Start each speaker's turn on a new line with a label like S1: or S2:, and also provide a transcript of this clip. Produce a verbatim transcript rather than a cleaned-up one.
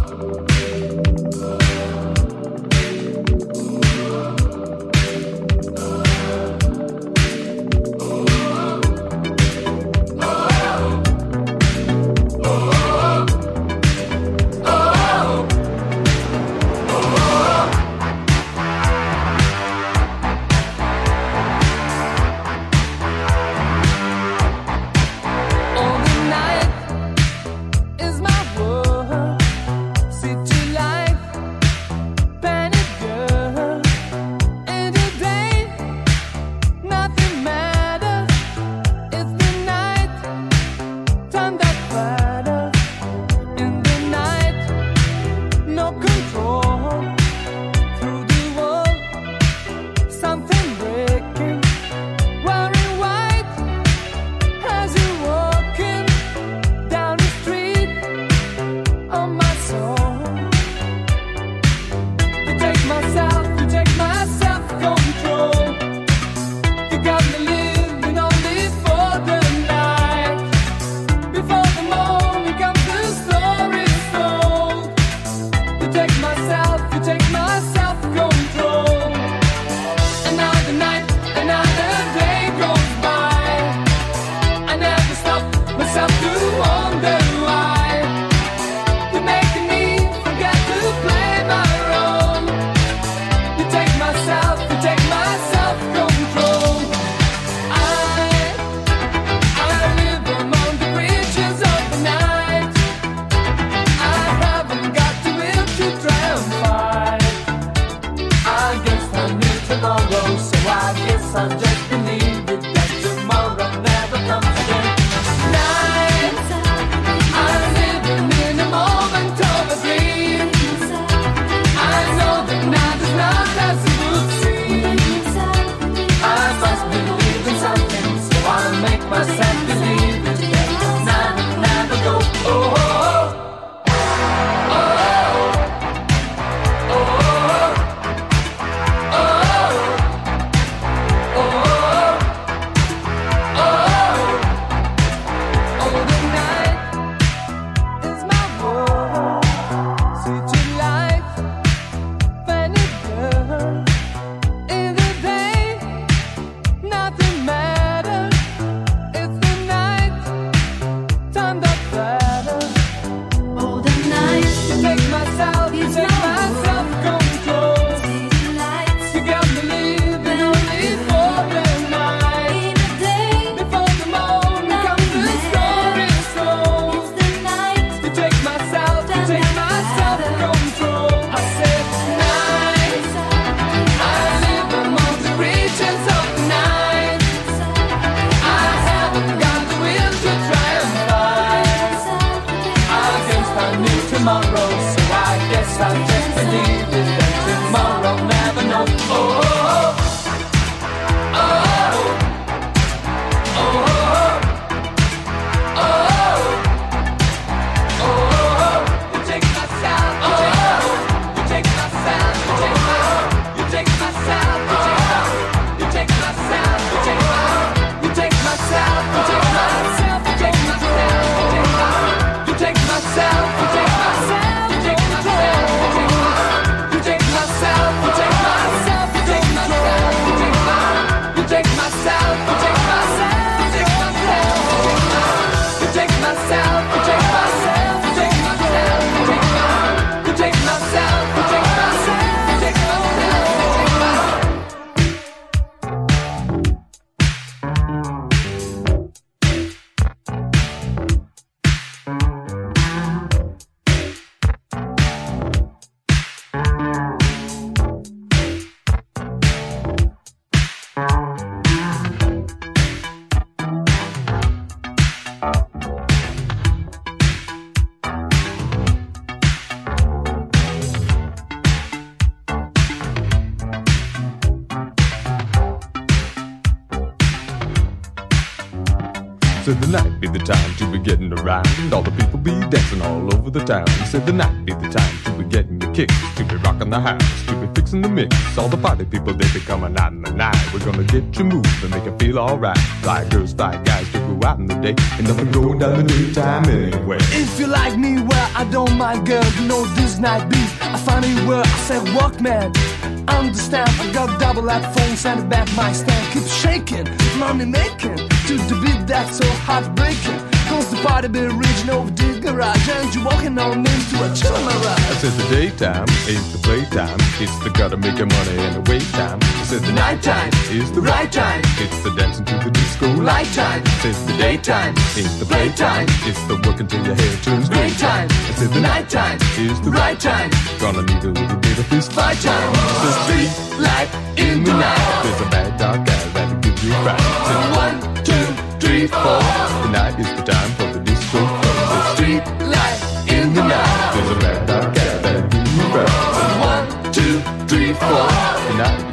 S1: You take myself, you take myself, you take Said the night be the time to be getting around. All the people be dancing all over the town. Said the night be the time to be getting your kicks, to be rocking the house, to be fixing the mix. All the party people, they be coming out in the night. We're gonna get you moving and make you feel alright. Fly girls, fly guys to go out in the day. Ain't nothing going down the daytime anyway.
S2: If you like me, well, I don't mind, girl. You know this night beat. I find it where I said, walk, man. Understand, I got double headphones and a back my stand. Keep shaking, money making, to the beat that's so heartbreaking. Cause the party be reaching over the garage, and you walking on into a chill mirage.
S1: I said the daytime is the playtime, it's the gotta make your money and the wait time. I said the nighttime is the right time, it's the dancing to the disco light time. I said the daytime is the playtime, it's the working till your hair turns gray time. I said the nighttime is the right time, gonna need a little bit of fist fight time. The street light in the night, there's a bad dog guy that'll give you a fright. I said one, two, three, four, the night is the time for the disco. The street light in the night, there's a bad dog guy that'll give you a fright. I said one, two, three, four, the night